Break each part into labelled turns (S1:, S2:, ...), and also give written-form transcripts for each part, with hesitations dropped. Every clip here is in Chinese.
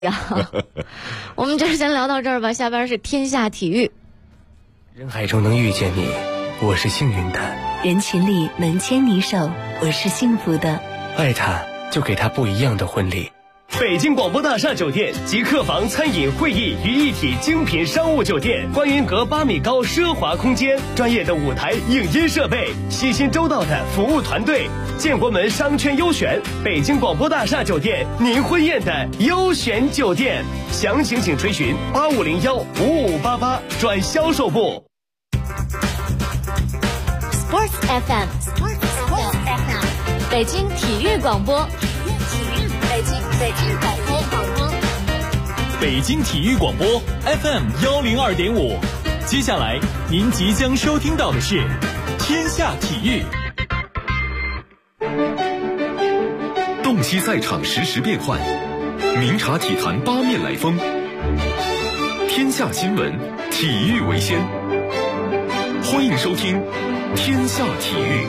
S1: 我们就先聊到这儿吧，下边是天下体育。
S2: 人海中能遇见你，我是幸运的；
S3: 人群里能牵你手，我是幸福的。
S2: 爱他，就给他不一样的婚礼。
S4: 北京广播大厦酒店集客房、餐饮、会议于一体精品商务酒店，观云阁8米高奢华空间，专业的舞台影音设备，细心周到的服务团队，建国门商圈优选，北京广播大厦酒店，您婚宴的优选酒店。详情请垂询85015588转销售部。
S1: Sports FM， 北京体育广播，
S5: 北京体育广播 FM102.5。接下来您即将收听到的是天下体育。
S6: 洞悉赛场实时变幻，明察体坛八面来风。天下新闻，体育为先。欢迎收听天下体育。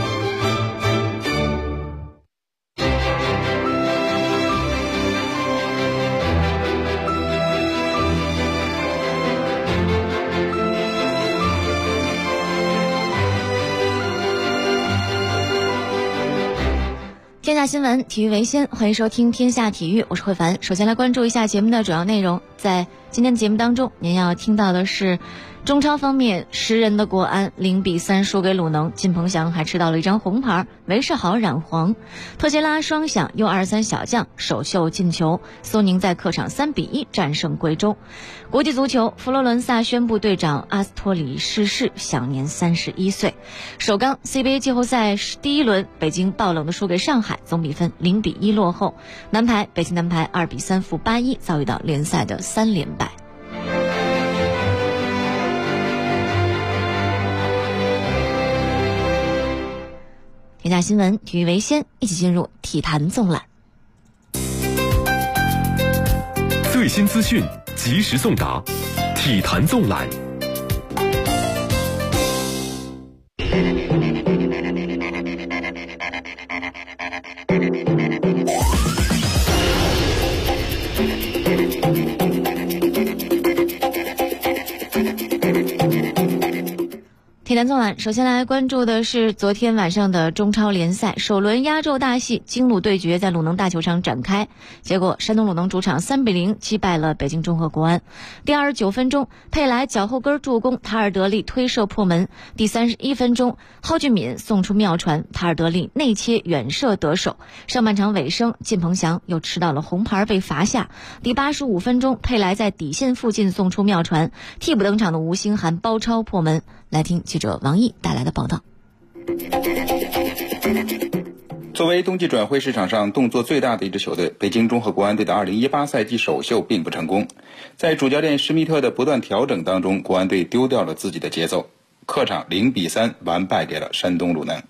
S1: 天下新闻，体育为先，欢迎收听天下体育，我是慧凡。首先来关注一下节目的主要内容。在今天的节目当中，您要听到的是中超方面10人的国安0-3输给鲁能，靳鹏翔还吃到了一张红牌，韦世豪染黄。特谢拉双响U23小将首秀进球，苏宁在客场3-1战胜贵州。国际足球，佛罗伦萨宣布队长阿斯托里逝世，享年31岁。首钢 CBA 季后赛第一轮，北京爆冷的输给上海，总比分0-1落后。男排，北京男排2-3负8-1遭遇到联赛的3连败。天下新闻，体育为先，一起进入体坛纵览。
S6: 最新资讯，及时送达，体坛纵览。
S1: 体坛纵览，首先来关注的是昨天晚上的中超联赛首轮压轴大戏，京鲁对决在鲁能大球场展开。结果山东鲁能主场3-0击败了北京中赫国安。第29分钟，佩莱脚后跟助攻，塔尔德利推射破门。第31分钟，蒿俊闵送出妙传，塔尔德利内切远射得手。上半场尾声，靳鹏翔又吃到了红牌被罚下。第85分钟，佩莱在底线附近送出妙传，替补登场的吴兴涵包抄破门。来听记者王毅带来的报道。
S7: 作为冬季转会市场上动作最大的一支球队，北京中赫国安队的2018赛季首秀并不成功。在主教练施密特的不断调整当中，国安队丢掉了自己的节奏，客场0-3完败给了山东鲁能。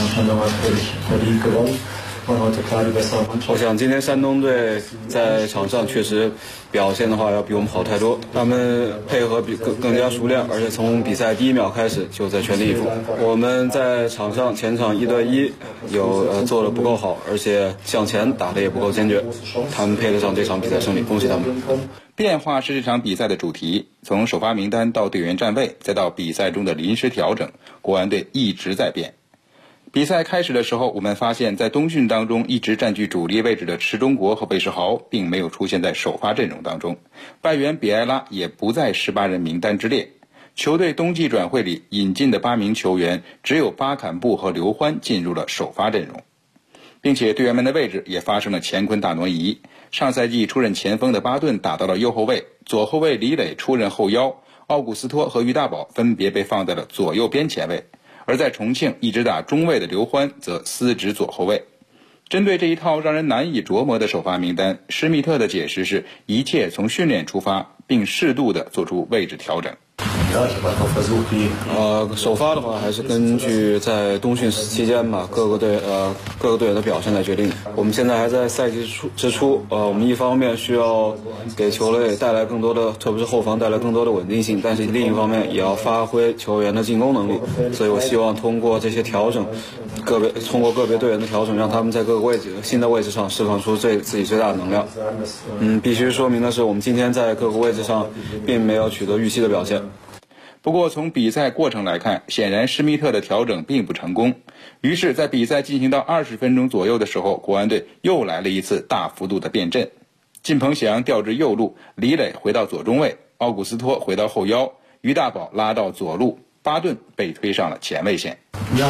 S8: 我想今天山东队在场上确实表现的话要比我们好太多，他们配合更加熟练，而且从比赛第一秒开始就在全力以赴。我们在场上前场1对1做得不够好，而且向前打得也不够坚决，他们配得上这场比赛胜利，恭喜他们。
S7: 变化是这场比赛的主题，从首发名单到队员站位，再到比赛中的临时调整，国安队一直在变。比赛开始的时候，我们发现在冬训当中一直占据主力位置的池忠国和韦世豪并没有出现在首发阵容当中，外援比埃拉也不在18人名单之列。球队冬季转会里引进的8名球员，只有巴坎布和刘欢进入了首发阵容，并且队员们的位置也发生了乾坤大挪移。上赛季出任前锋的巴顿打到了右后卫，左后卫李磊出任后腰，奥古斯托和于大宝分别被放在了左右边前卫。而在重庆一直打中卫的刘欢则司职左后卫。针对这一套让人难以琢磨的首发名单，施密特的解释是一切从训练出发，并适度地做出位置调整。
S8: 首发的话还是根据在冬训期间吧，各个队员的表现来决定。我们现在还在赛季之初，我们一方面需要给球队带来更多的，特别是后防带来更多的稳定性，但是另一方面也要发挥球员的进攻能力。所以我希望通过这些调整，通过个别队员的调整，让他们在各个新的位置上释放出自己最大的能量。必须说明的是，我们今天在各个位置上并没有取得预期的表现。
S7: 不过从比赛过程来看，显然施密特的调整并不成功。于是在比赛进行到20分钟左右的时候，国安队又来了一次大幅度的变阵。靳鹏翔调至右路，李磊回到左中卫，奥古斯托回到后腰，于大宝拉到左路，巴顿被推上了前卫线。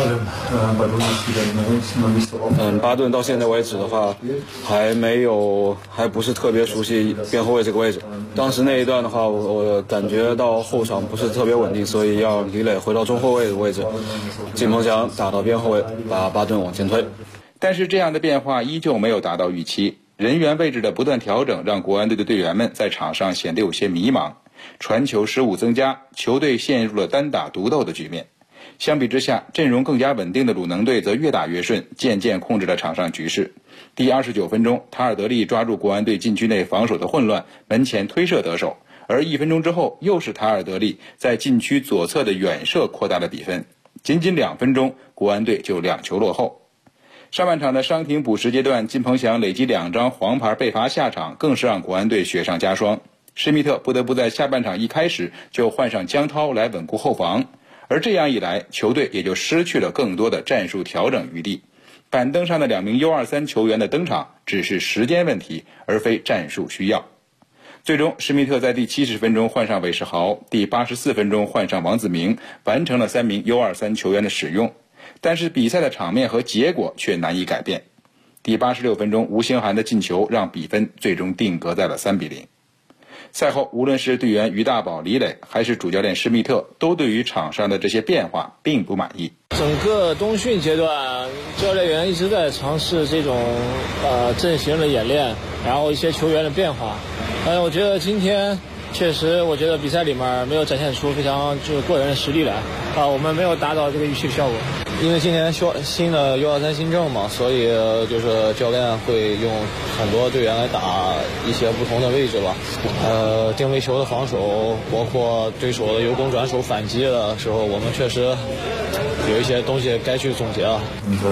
S8: 巴顿到现在为止的话，还不是特别熟悉边后卫这个位置。当时那一段的话，我感觉到后场不是特别稳定，所以让李磊回到中后卫的位置，靳鹏翔打到边后卫，把巴顿往前推。
S7: 但是这样的变化依旧没有达到预期，人员位置的不断调整让国安队的队员们在场上显得有些迷茫，传球失误增加，球队陷入了单打独斗的局面。相比之下，阵容更加稳定的鲁能队则越打越顺，渐渐控制了场上局势。第29分钟，塔尔德利抓住国安队禁区内防守的混乱，门前推射得手，而1分钟之后，又是塔尔德利在禁区左侧的远射扩大了比分。仅2分钟，国安队就2球落后。上半场的伤停补时阶段，靳鹏翔累积2张黄牌被罚下场，更是让国安队雪上加霜。施密特不得不在下半场一开始就换上江涛来稳固后防，而这样一来，球队也就失去了更多的战术调整余地。板凳上的2名 U23 球员的登场只是时间问题，而非战术需要。最终，施密特在第70分钟换上韦世豪，第84分钟换上王子明，完成了3名 U23 球员的使用。但是比赛的场面和结果却难以改变。第86分钟，吴兴涵的进球让比分最终定格在了3-0。赛后，无论是队员于大宝、李磊，还是主教练施密特，都对于场上的这些变化并不满意。
S9: 整个冬训阶段，教练员一直在尝试这种阵型的演练，然后一些球员的变化。我觉得今天确实，我觉得比赛里面没有展现出非常就是过人的实力来我们没有达到这个预期的效果。
S10: 因为今年新的 U23 新政嘛，所以就是教练会用很多队员来打一些不同的位置吧。定位球的防守，包括对手的由攻转守反击的时候，我们确实有一些东西该去总结了。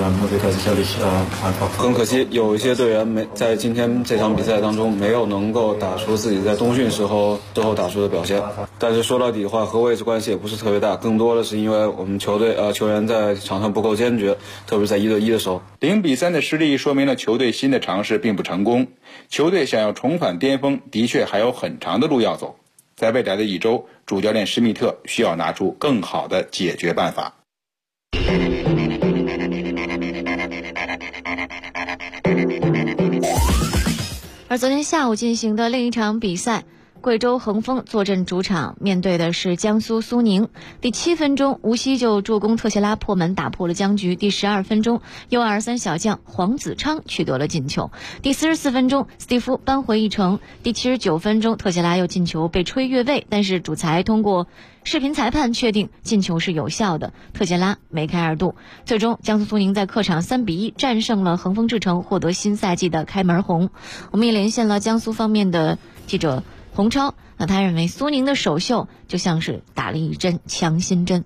S8: 很可惜，有一些队员在今天这场比赛当中没有能够打出自己在冬训之后打出的表现。但是说到底的话，和位置关系也不是特别大，更多的是因为我们球员在场上不够坚决，特别是在1对1的时候。
S7: 0-3的失利说明了球队新的尝试并不成功，球队想要重返巅峰的确还有很长的路要走。在未来的1周，主教练施密特需要拿出更好的解决办法。
S1: 而昨天下午进行的另一场比赛，贵州恒丰坐镇主场，面对的是江苏苏宁。第7分钟，吴曦就助攻特谢拉破门，打破了僵局。第12分钟，U23 小将黄子昌取得了进球。第44分钟，斯蒂夫扳回一城。第79分钟，特谢拉又进球被吹越位，但是主裁通过视频裁判确定进球是有效的，特谢拉梅开二度。最终，江苏苏宁在客场3-1战胜了恒丰智诚，获得新赛季的开门红。我们也连线了江苏方面的记者洪超，那他认为苏宁的首秀就像是打了一针强心针。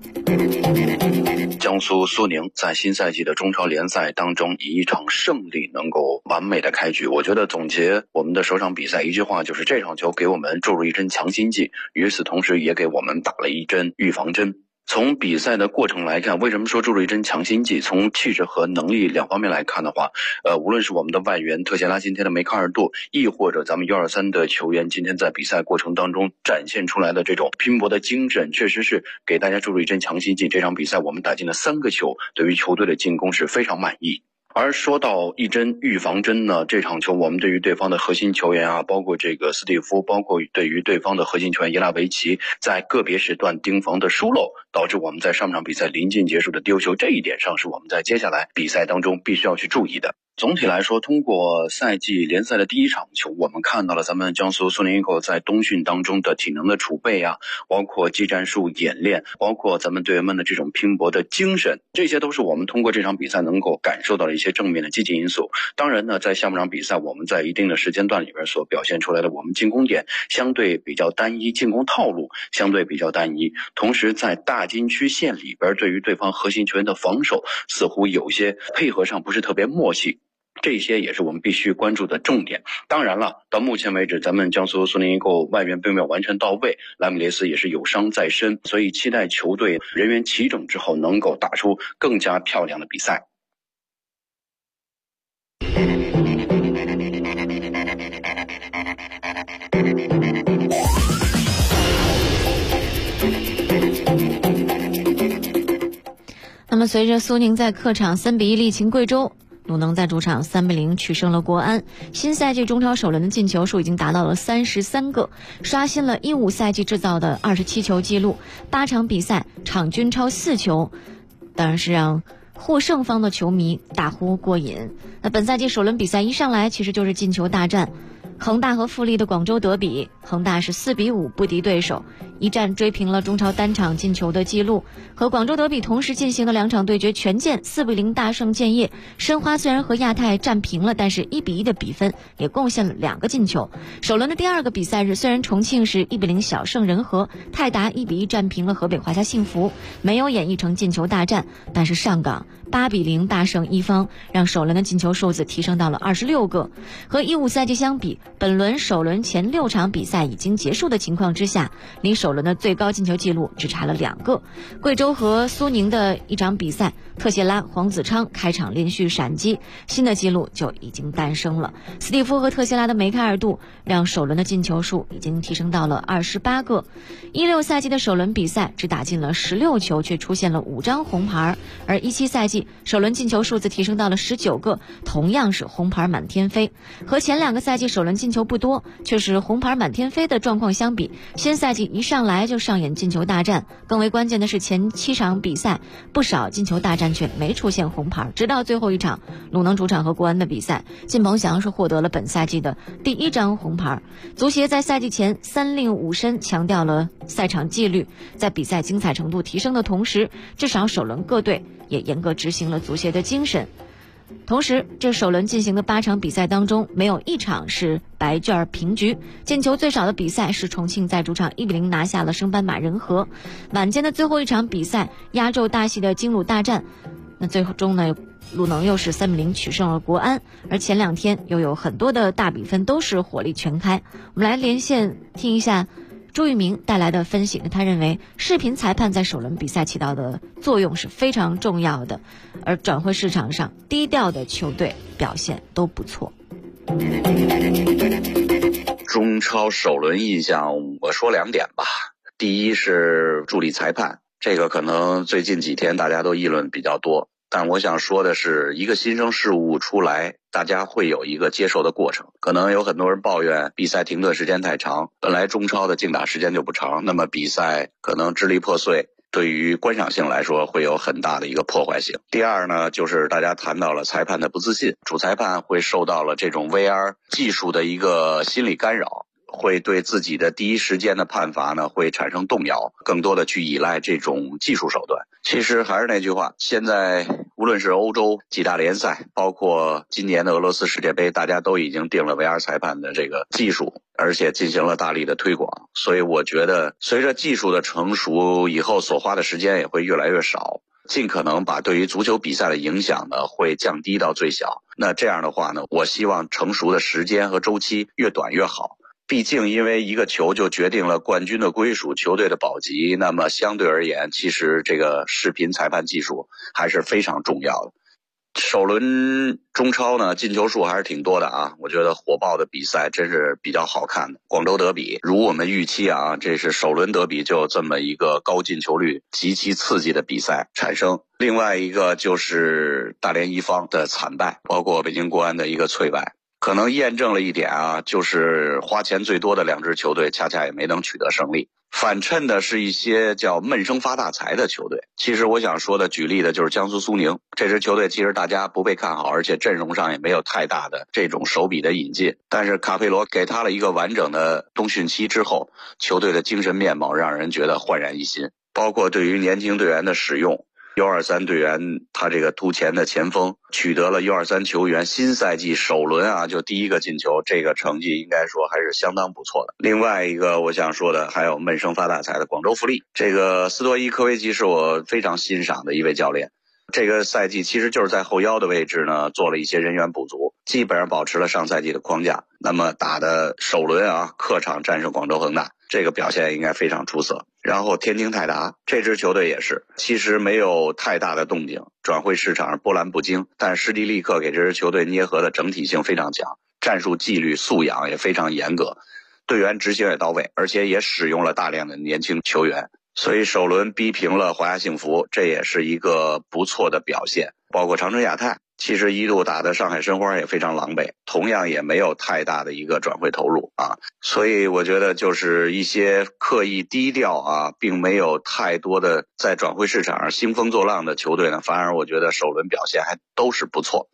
S11: 江苏苏宁在新赛季的中超联赛当中以一场胜利能够完美的开局。我觉得总结我们的首场比赛一句话，就是这场球给我们注入一针强心剂，与此同时也给我们打了一针预防针。从比赛的过程来看，为什么说注入一针强心剂？从气质和能力两方面来看的话，无论是我们的外援特谢拉今天的梅开二度，亦或者咱们U23的球员今天在比赛过程当中展现出来的这种拼搏的精神，确实是给大家注入一针强心剂。这场比赛我们打进了3个球，对于球队的进攻是非常满意。而说到一针预防针呢，这场球我们对于对方的核心球员包括这个斯蒂夫，包括对于对方的核心球员耶拉维奇，在个别时段盯防的疏漏，导致我们在上场比赛临近结束的丢球，这一点上是我们在接下来比赛当中必须要去注意的。 总体来说，通过赛季联赛的第一场球，我们看到了咱们江苏苏宁易购在冬训当中的体能的储备啊，包括技战术演练，包括咱们队员们的这种拼搏的精神，这些都是我们通过这场比赛能够感受到的一些正面的积极因素。当然呢，在下半场比赛，我们在一定的时间段里边所表现出来的，我们进攻点相对比较单一，进攻套路相对比较单一，同时在大禁区线里边，对于对方核心球员的防守似乎有些配合上不是特别默契。这些也是我们必须关注的重点。当然了，到目前为止，咱们江苏苏宁易购外援并没有完全到位，拉米雷斯也是有伤在身，所以期待球队人员齐整之后能够打出更加漂亮的比赛。
S1: 那么随着苏宁在客场3-1力擒贵州，鲁能在主场3-0取胜了国安，新赛季中超首轮的进球数已经达到了33个，刷新了15赛季制造的27球纪录，8场比赛场均超4球，当然是让获胜方的球迷大呼过瘾。那本赛季首轮比赛一上来其实就是进球大战，恒大和富力的广州德比，恒大是4-5不敌对手，一战追平了中超单场进球的记录。和广州德比同时进行的2场对决全建4-0大胜建业。申花虽然和亚泰战平了，但是1-1的比分也贡献了2个进球。首轮的第2个比赛日，虽然重庆是1-0小胜人和，泰达1-1战平了河北华夏幸福，没有演绎成进球大战，但是上港8-0大胜一方，让首轮的进球数字提升到了26个。和15赛季相比，本轮首轮前6场比赛已经结束的情况之下，离首轮的最高进球纪录只差了2个。贵州和苏宁的一场比赛，特谢拉、黄子昌开场连续闪击，新的纪录就已经诞生了。斯蒂夫和特谢拉的梅开二度，让首轮的进球数已经提升到了28个。16赛季的首轮比赛只打进了16球，却出现了5张红牌，而17赛季首轮进球数字提升到了19个，同样是红牌满天飞。和前2个赛季首轮进球不多，却是红牌满天飞的状况相比，新赛季一上来就上演进球大战。更为关键的是，前7场比赛不少进球大战却没出现红牌，直到最后一场鲁能主场和国安的比赛，靳鹏翔是获得了本赛季的第1张红牌。足协在赛季前3令5申强调了赛场纪律，在比赛精彩程度提升的同时，至少首轮各队也严格执行了足协的精神。同时，这首轮进行的8场比赛当中，没有1场是白卷平局。进球最少的比赛是重庆在主场1-0拿下了升班马人和。晚间的最后一场比赛，压轴大戏的京鲁大战，那最终呢，鲁能又是3-0取胜了国安。而前2天又有很多的大比分都是火力全开。我们来连线听一下朱玉明带来的分析，他认为视频裁判在首轮比赛起到的作用是非常重要的，而转会市场上低调的球队表现都不错。
S11: 中超首轮印象我说2点吧。第一是助理裁判，这个可能最近几天大家都议论比较多，但我想说的是，一个新生事物出来，大家会有一个接受的过程。可能有很多人抱怨比赛停顿时间太长，本来中超的竞打时间就不长，那么比赛可能支离破碎，对于观赏性来说会有很大的一个破坏性。第二呢，就是大家谈到了裁判的不自信，主裁判会受到了这种 VR 技术的一个心理干扰，会对自己的第一时间的判罚呢会产生动摇，更多的去依赖这种技术手段。其实还是那句话，现在无论是欧洲几大联赛，包括今年的俄罗斯世界杯，大家都已经定了 VR 裁判的这个技术，而且进行了大力的推广。所以我觉得随着技术的成熟，以后所花的时间也会越来越少，尽可能把对于足球比赛的影响呢会降低到最小。那这样的话呢，我希望成熟的时间和周期越短越好。毕竟因为一个球就决定了冠军的归属，球队的保级，那么相对而言，其实这个视频裁判技术还是非常重要的。首轮中超呢，进球数还是挺多的啊，我觉得火爆的比赛真是比较好看的。广州德比如我们预期啊，这是首轮德比就有这么一个高进球率极其刺激的比赛产生。另外一个就是大连一方的惨败，包括北京国安的一个脆败。 可能验证了一点啊，就是花钱最多的2支球队恰恰也没能取得胜利。反衬的是一些叫闷声发大财的球队。其实我想说的，举例的就是江苏苏宁这支球队，其实大家不被看好，而且阵容上也没有太大的这种手笔的引进。但是卡佩罗给他了一个完整的冬训期之后，球队的精神面貌让人觉得焕然一新。包括对于年轻队员的使用，U23队员他这个突前的前锋取得了 U23 球员新赛季首轮啊就第1个进球，这个成绩应该说还是相当不错的。另外一个我想说的还有闷声发大财的广州富力，这个斯多伊科维奇是我非常欣赏的一位教练。这个赛季其实就是在后腰的位置呢做了一些人员补足，基本上保持了上赛季的框架。那么打的首轮啊客场战胜广州恒大，这个表现应该非常出色。然后天津泰达这支球队也是，其实没有太大的动静，转会市场波澜不惊，但施蒂利克给这支球队捏合的整体性非常强，战术纪律素养也非常严格，队员执行也到位，而且也使用了大量的年轻球员，所以首轮逼平了华夏幸福，这也是一个不错的表现。包括长春亚泰其实一度打的上海申花也非常狼狈，同样也没有太大的一个转会投入啊，所以我觉得就是一些刻意低调啊，并没有太多的在转会市场上兴风作浪的球队呢，反而我觉得首轮表现还都是不错。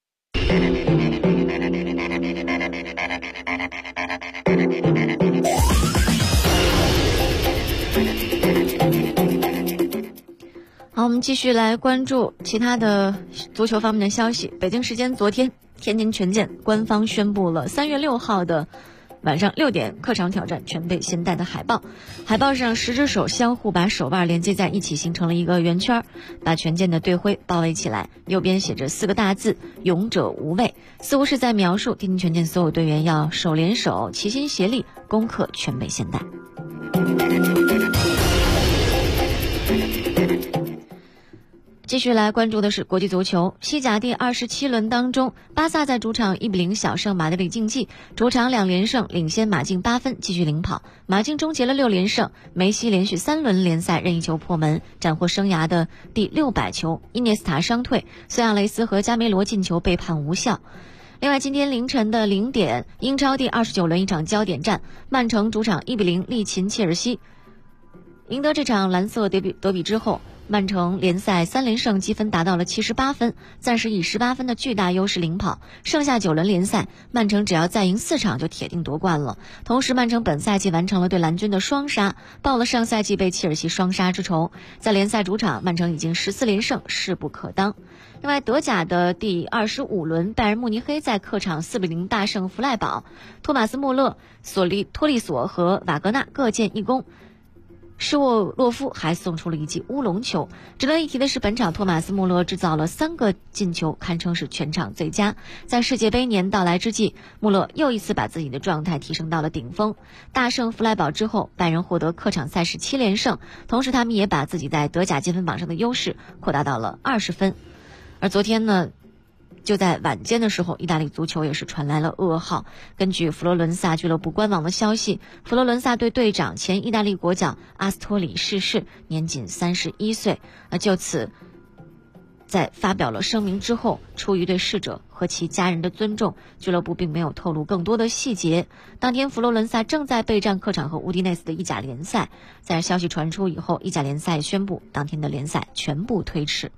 S1: 好，我们继续来关注其他的足球方面的消息。北京时间昨天，天津权健官方宣布了3月6号的晚上6点客场挑战全北现代的海报。海报上10只手相互把手腕连接在一起，形成了一个圆圈，把权健的队徽包围起来。右边写着4个大字：勇者无畏，似乎是在描述天津权健所有队员要手连手，齐心协力，攻克全北现代。继续来关注的是国际足球。西甲第27轮当中，巴萨在主场1-0小胜马德里竞技，主场2连胜，领先马竞8分，继续领跑。马竞终结了6连胜，梅西连续3轮联赛任意球破门，斩获生涯的第600球。伊涅斯塔伤退，苏亚雷斯和加梅罗进球被判无效。另外，今天凌晨的0点，英超第29轮一场焦点战，曼城主场1-0力擒切尔西。赢得这场蓝色德比之后，曼城联赛3连胜，积分达到了78分，暂时以18分的巨大优势领跑。剩下9轮联赛，曼城只要再赢4场就铁定夺冠了。同时，曼城本赛季完成了对蓝军的双杀，报了上赛季被切尔西双杀之仇。在联赛主场，曼城已经14连胜，势不可当。另外，德甲的第25轮，拜仁慕尼黑在客场4-0大胜弗赖堡，托马斯·穆勒、托利索和瓦格纳各建1功。施沃洛夫还送出了一记乌龙球。值得一提的是，本场托马斯·穆勒制造了3个进球，堪称是全场最佳。在世界杯年到来之际，穆勒又一次把自己的状态提升到了顶峰。大胜弗赖堡之后，拜仁获得客场赛事7连胜，同时他们也把自己在德甲积分榜上的优势扩大到了20分。而昨天呢，就在晚间的时候，意大利足球也是传来了噩耗。根据佛罗伦萨俱乐部官网的消息，佛罗伦萨队队长前意大利国脚阿斯托里逝世，年仅31岁。就此在发表了声明之后，出于对逝者和其家人的尊重，俱乐部并没有透露更多的细节。当天佛罗伦萨正在备战客场和乌迪内斯的意甲联赛，在消息传出以后，意甲联赛宣布当天的联赛全部推迟。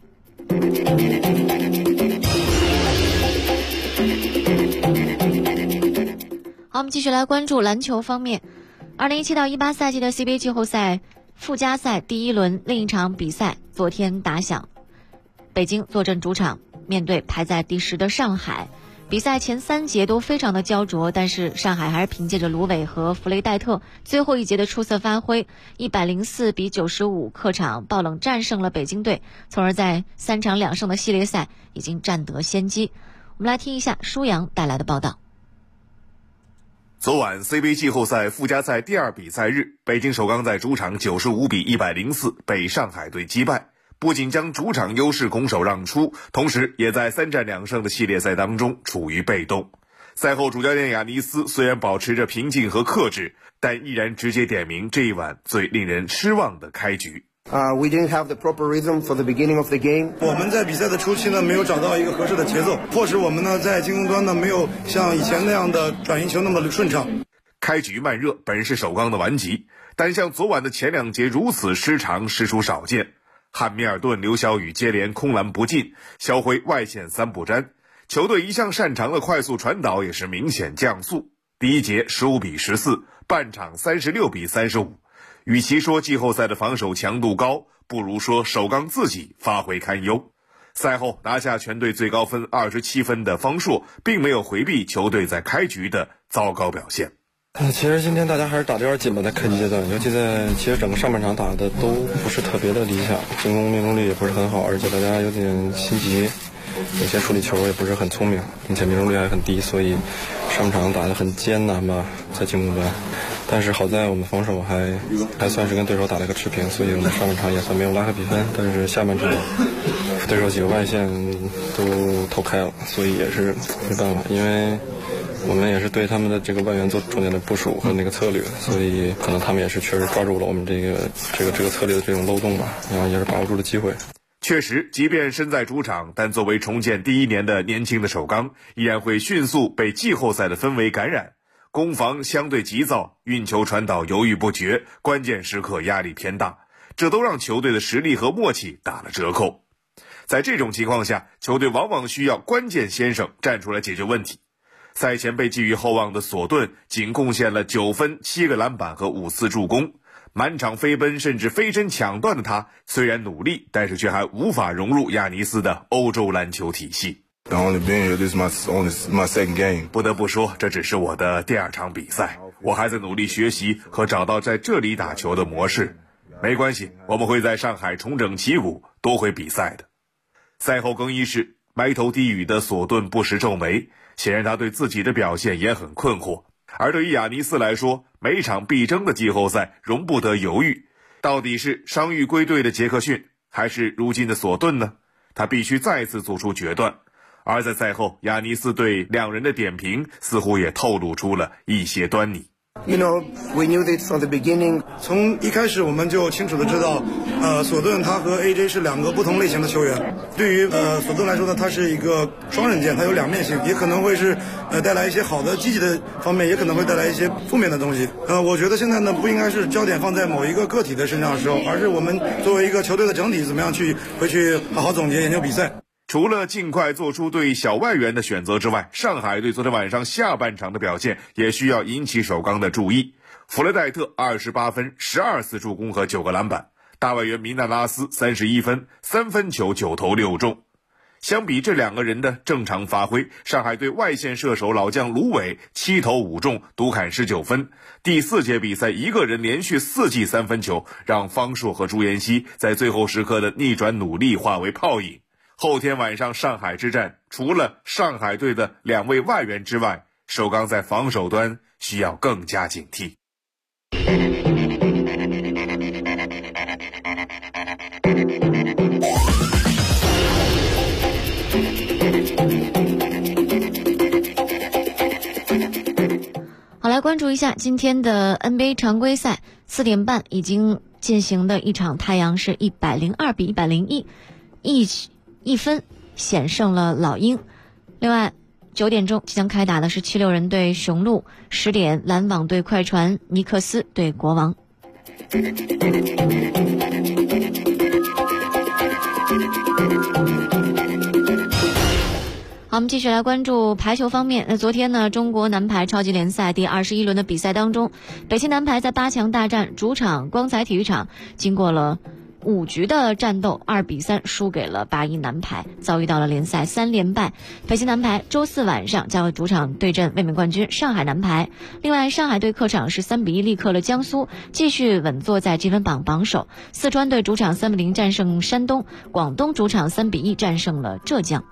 S1: 好，我们继续来关注篮球方面。2017到18赛季的 CBA 季后赛附加赛第1轮另一场比赛昨天打响，北京坐镇主场面对排在第10的上海。比赛前3节都非常的焦灼，但是上海还是凭借着卢伟和弗雷戴特最后一节的出色发挥，104-95客场爆冷战胜了北京队，从而在3场2胜的系列赛已经占得先机。我们来听一下舒阳带来的报道。
S12: 昨晚 CBA 季后赛附加赛第2比赛日，北京首钢在主场95-104被上海队击败，不仅将主场优势拱手让出，同时也在3战2胜的系列赛当中处于被动。赛后主教练亚尼斯虽然保持着平静和克制，但依然直接点名这一晚最令人失望的开局。
S13: We didn't have the proper rhythm for the beginning of the game.
S14: 我们在比赛的初期呢，没有找到一个合适的节奏，迫使我们呢在进攻端呢没有像以前那样的转移球那么的顺畅。
S12: 开局慢热本是首钢的顽疾，但像昨晚的前2节如此失常实属少见。汉密尔顿、刘晓宇接连空篮不进，肖辉外线3不沾，球队一向擅长的快速传导也是明显降速。第1节15-14，半场36-35。与其说季后赛的防守强度高，不如说首钢自己发挥堪忧。赛后拿下全队最高分27分的方硕，并没有回避球队在开局的糟糕表现。
S15: 其实今天大家还是打得有点紧吧，在开局阶段，尤其其实整个上半场打的都不是特别的理想，进攻命中率也不是很好，而且大家有点心急，有些处理球也不是很聪明，并且命中率还很低，所以上半场打得很艰难吧，在进攻端。但是好在我们防守还算是跟对手打了个持平，所以我们上半场也算没有拉开比分。但是下半场对手几个外线都投开了，所以也是没办法，因为我们也是对他们的这个外援做重点的部署和那个策略，所以可能他们也是确实抓住了我们这个策略的这种漏洞吧，然后也是把握住了机会。
S12: 确实，即便身在主场，但作为重建第1年的年轻的首钢，依然会迅速被季后赛的氛围感染。攻防相对急躁，运球传导犹豫不决，关键时刻压力偏大，这都让球队的实力和默契打了折扣。在这种情况下，球队往往需要关键先生站出来解决问题。赛前被寄予厚望的索顿仅贡献了9分、7个篮板和5次助攻，满场飞奔甚至飞身抢断的他，虽然努力，但是却还无法融入亚尼斯的欧洲篮球体系。
S16: my second game.
S12: 不得不说，这只是我的第2场比赛，我还在努力学习和找到在这里打球的模式。没关系，我们会在上海重整旗鼓，夺回比赛的。赛后更衣室，埋头低语的索顿不时皱眉，显然他对自己的表现也很困惑。而对于亚尼斯来说，每场必争的季后赛容不得犹豫，到底是伤愈归队的杰克逊，还是如今的索顿呢？他必须再次做出决断。而在赛后，亚尼斯对2人的点评似乎也透露出了一些端倪。
S13: We knew this from the beginning.
S14: 从一开始我们就清楚的知道，索顿他和 AJ 是2个不同类型的球员。对于索顿来说呢，他是一个双刃剑，他有2面性，也可能会是带来一些好的积极的方面，也可能会带来一些负面的东西。我觉得现在呢，不应该是焦点放在某一个个体的身上的时候，而是我们作为一个球队的整体，怎么样回去好好总结研究比赛。
S12: 除了尽快做出对小外援的选择之外，上海队昨天晚上下半场的表现也需要引起首钢的注意。弗雷戴特28分、12次助攻和9个篮板，大外援米纳拉斯31分、3分球9投6中。相比这2个人的正常发挥，上海队外线射手老将卢伟7投5中，独砍19分。第4节比赛一个人连续4记3分球，让方硕和朱彦曦在最后时刻的逆转努力化为泡影。后天晚上上海之战，除了上海队的2位外援之外，首钢在防守端需要更加警惕。
S1: 好，来关注一下今天的 NBA 常规赛，4点半已经进行的一场，太阳是102-101，一分险胜了老鹰。另外9点钟即将开打的是76人对雄鹿，10点篮网对快船，尼克斯对国王。好，我们继续来关注排球方面。昨天呢，中国男排超级联赛第21轮的比赛当中，北京男排在8强大战主场光彩体育场，经过了5局的战斗，2比3输给了8-1男排，遭遇到了联赛3连败。北京男排周4晚上将会主场对阵卫冕冠军上海男排。另外，上海队客场是3比1力克了江苏，继续稳坐在积分榜榜首。四川队主场3比0战胜山东，广东主场3比1战胜了浙江。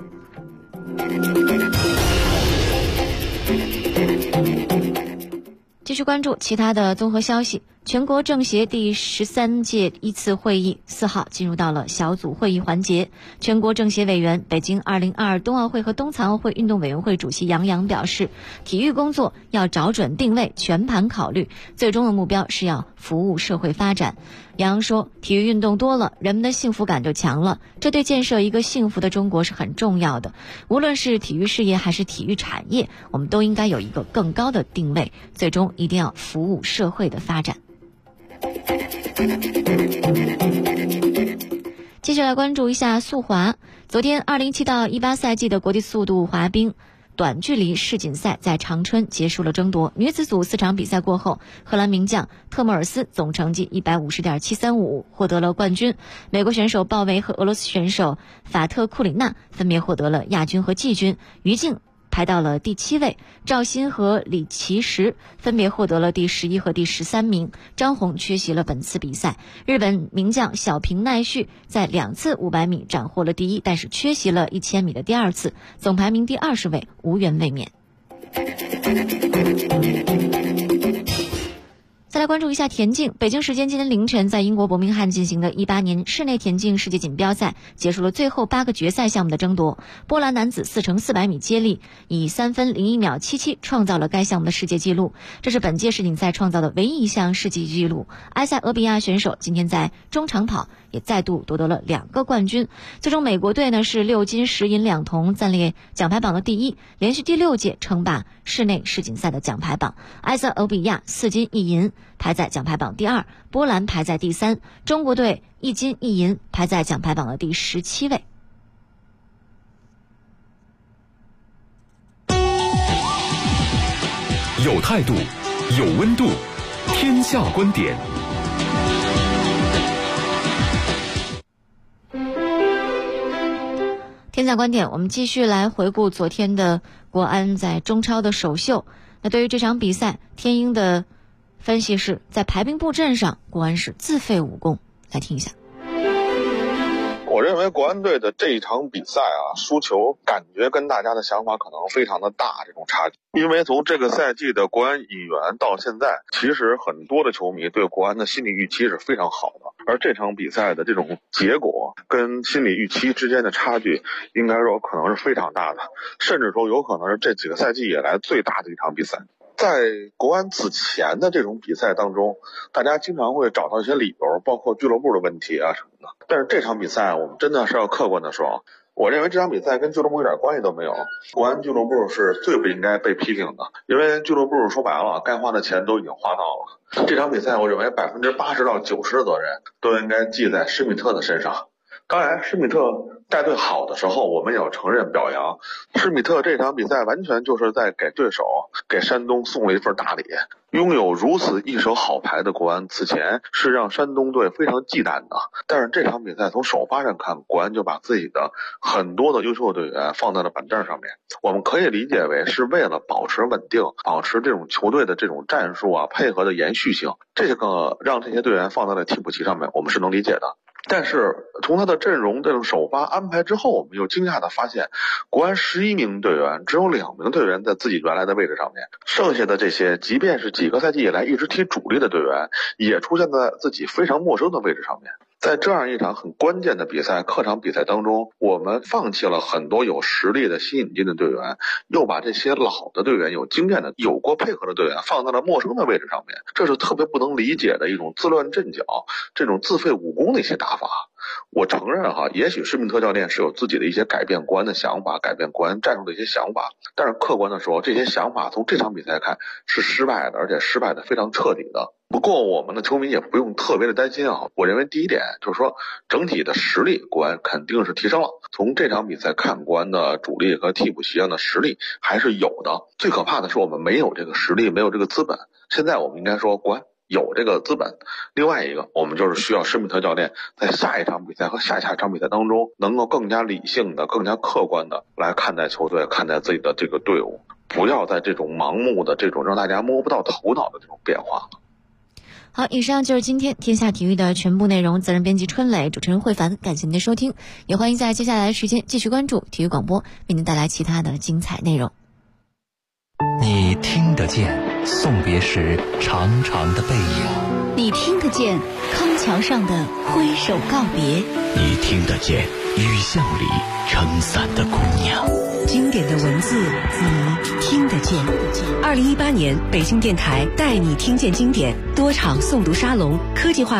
S1: 继续关注其他的综合消息。 全国政协第13届一次会议4号进入到了小组会议环节。全国政协委员、北京2022冬奥会和冬残奥会运动委员会主席杨洋表示，体育工作要找准定位，全盘考虑，最终的目标是要服务社会发展。杨洋说，体育运动多了，人们的幸福感就强了，这对建设一个幸福的中国是很重要的。无论是体育事业还是体育产业，我们都应该有一个更高的定位，最终一定要服务社会的发展。接下来关注一下速滑。昨天2017到18赛季的国际速度滑冰短距离世锦赛在长春结束了争夺。女子组4场比赛过后，荷兰名将特莫尔斯总成绩 150.735 获得了冠军，美国选手鲍维和俄罗斯选手法特库里纳分别获得了亚军和季军，于静排到了第7位，赵鑫和李奇石分别获得了第11和第13名。张红缺席了本次比赛。日本名将小平奈绪在2次500米斩获了第1，但是缺席了1000米的第2次，总排名第20位，无缘卫冕。再来关注一下田径。北京时间今天凌晨，在英国伯明翰进行的18年室内田径世界锦标赛结束了最后8个决赛项目的争夺。波兰男子4×400米接力以3分01秒77创造了该项目的世界纪录，这是本届世锦赛创造的唯一一项世界纪录。埃塞俄比亚选手今天在中长跑也再度夺得了2个冠军。最终美国队呢是6金10银2铜，暂列奖牌榜的第1，连续第6届称霸室内世锦赛的奖牌榜。埃塞俄比亚4金1银排在奖牌榜第2，波兰排在第3，中国队1金1银排在奖牌榜的第17位。
S6: 有态度，有温度，天下观点。
S1: 天下观点，我们继续来回顾昨天的国安在中超的首秀。那对于这场比赛，天鹰的分析是在排兵布阵上，国安是自废武功。来听一下。
S17: 我认为国安队的这一场比赛输球感觉跟大家的想法可能非常的大，这种差距。因为从这个赛季的国安引援到现在，其实很多的球迷对国安的心理预期是非常好的，而这场比赛的这种结果跟心理预期之间的差距，应该说可能是非常大的，甚至说有可能是这几个赛季以来最大的一场比赛。在国安此前的这种比赛当中，大家经常会找到一些理由，包括俱乐部的问题什么的。但是这场比赛我们真的是要客观的说，我认为这场比赛跟俱乐部一点关系都没有。国安俱乐部是最不应该被批评的，因为俱乐部说白了，该花的钱都已经花到了。这场比赛我认为80%到90%的责任都应该记在施密特的身上。当然，施密特带队好的时候，我们也要承认表扬。施密特这场比赛完全就是在给对手、给山东送了一份大礼。拥有如此一手好牌的国安，此前是让山东队非常忌惮的。但是这场比赛从首发上看，国安就把自己的很多的优秀队员放在了板凳上面。我们可以理解为是为了保持稳定，保持这种球队的这种战术配合的延续性。这个让这些队员放在了替补席上面，我们是能理解的。但是从他的阵容这种首发安排之后，我们又惊讶的发现，国安11名队员只有2名队员在自己原来的位置上面，剩下的这些即便是几个赛季以来一直踢主力的队员，也出现在自己非常陌生的位置上面。在这样一场很关键的比赛，客场比赛当中，我们放弃了很多有实力的新引进的队员，又把这些老的队员、有经验的、有过配合的队员放在了陌生的位置上面，这是特别不能理解的一种自乱阵脚、这种自废武功的一些打法。我承认也许施密特教练是有自己的一些改变国安的想法，改变国安战术的一些想法，但是客观的说，这些想法从这场比赛看是失败的，而且失败的非常彻底的。不过我们的球迷也不用特别的担心我认为第一点就是说，整体的实力国安肯定是提升了。从这场比赛看，国安的主力和替补席上的实力还是有的。最可怕的是我们没有这个实力，没有这个资本。现在我们应该说国安有这个资本。另外一个，我们就是需要施密特教练在下一场比赛和下下场比赛当中，能够更加理性的、更加客观的来看待球队，看待自己的这个队伍，不要在这种盲目的、这种让大家摸不到头脑的这种变化。
S1: 好，以上就是今天天下体育的全部内容。责任编辑春磊，主持人慧凡，感谢您的收听，也欢迎在接下来的时间继续关注体育广播，为您带来其他的精彩内容。
S18: 你听得见， 送别时长长的背影，
S3: 你听得见康桥上的挥手告别，
S18: 你听得见雨巷里撑伞的姑娘。
S19: 经典的文字，你听得见。2018年，北京电台带你听见经典多场诵读沙龙，科技化